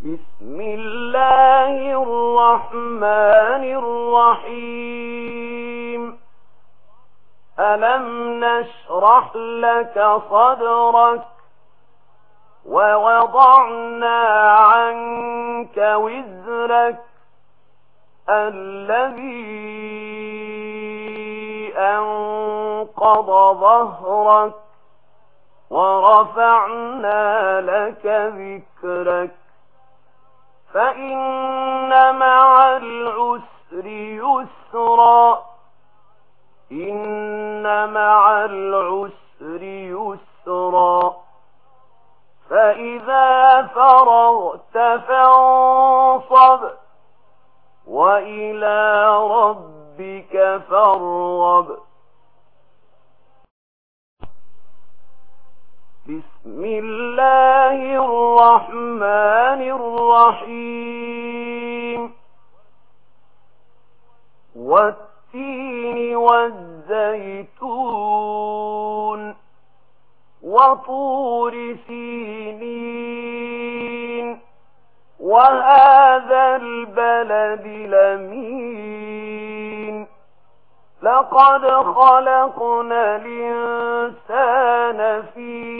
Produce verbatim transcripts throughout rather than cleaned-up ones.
بسم الله الرحمن الرحيم. ألم نشرح لك صدرك ووضعنا عنك وزرك الذي أنقض ظهرك ورفعنا لك ذكرك فإن مع العسر يسرا إن مع العسر يسرا فإذا فرغت فانصب وإلى ربك فارغب. بسم الله الرحمن الرحيم. والتين والزيتون وطور سينين وهذا البلد الأمين لقد خلقنا الإنسان في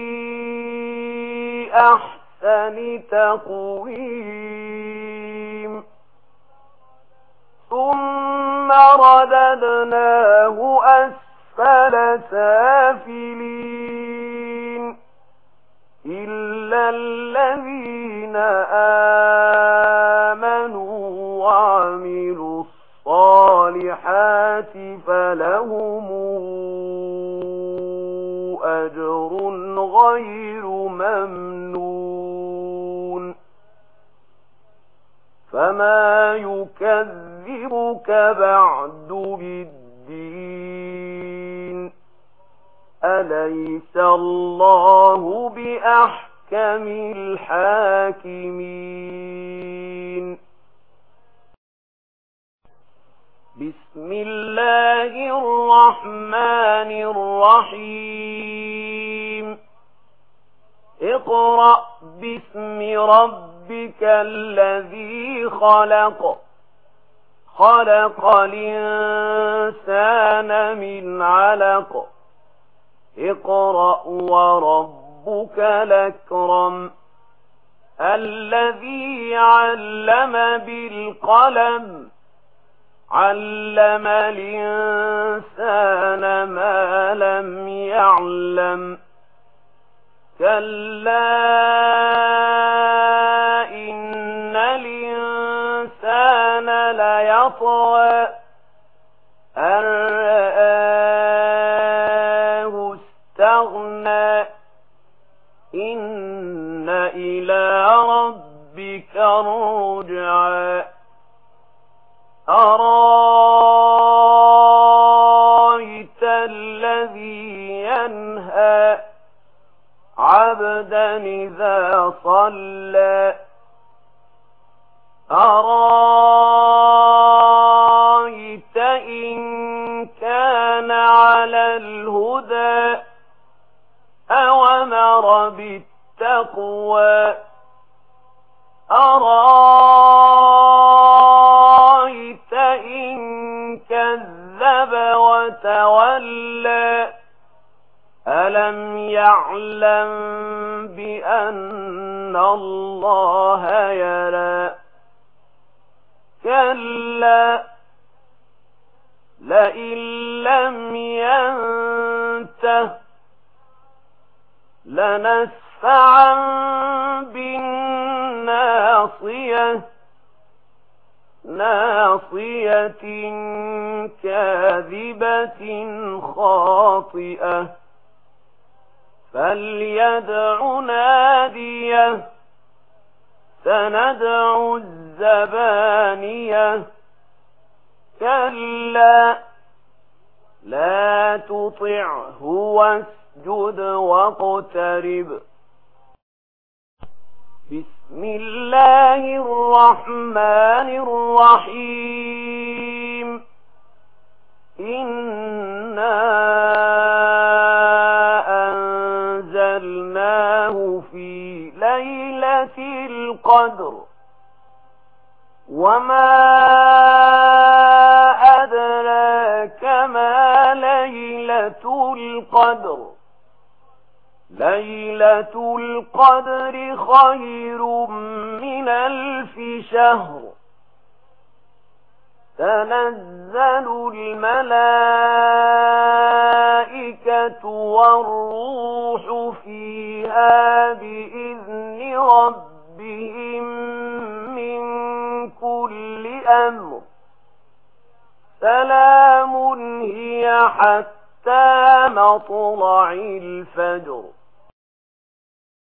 أحسن تقويم ثم رددناه أسفل سافلين إلا الذين آمنوا وعملوا الصالحات فلهم أجر غير ممنون. فما يكذبك بعد بالدين أليس الله بأحكم الحاكمين. بسم الله الرحمن الرحيم. اقرأ باسم ربك الذي خلق خلق الإنسان من علق اقرأ وربك الأكرم الذي علم بالقلم علم الإنسان ما لم يعلم كلا إن الإنسان ليطغى أن رآه استغنى إن إلى ربك الرجعى أرايت الذي ينهى عبدا إذا صلى أرايت إن كان على الهدى أوامر بالتقوى أرايت إن كذب وتولى ألم يعلم بأن الله يرى كلا لئن لم ينته لنسفعا بالناصية ناصية كاذبة خاطئة فليدع ناديه سندع الزبانية كلا لا تطعه واسجد واقترب. بسم الله الرحمن الرحيم. إنا أنزلناه في ليلة القدر وما أدراك ما ليلة القدر ليلة القدر خير من ألف شهر تنزل الملائكة والروح فيها بإذن ربهم من كل أمر سلام هي حتى مطلع الفجر.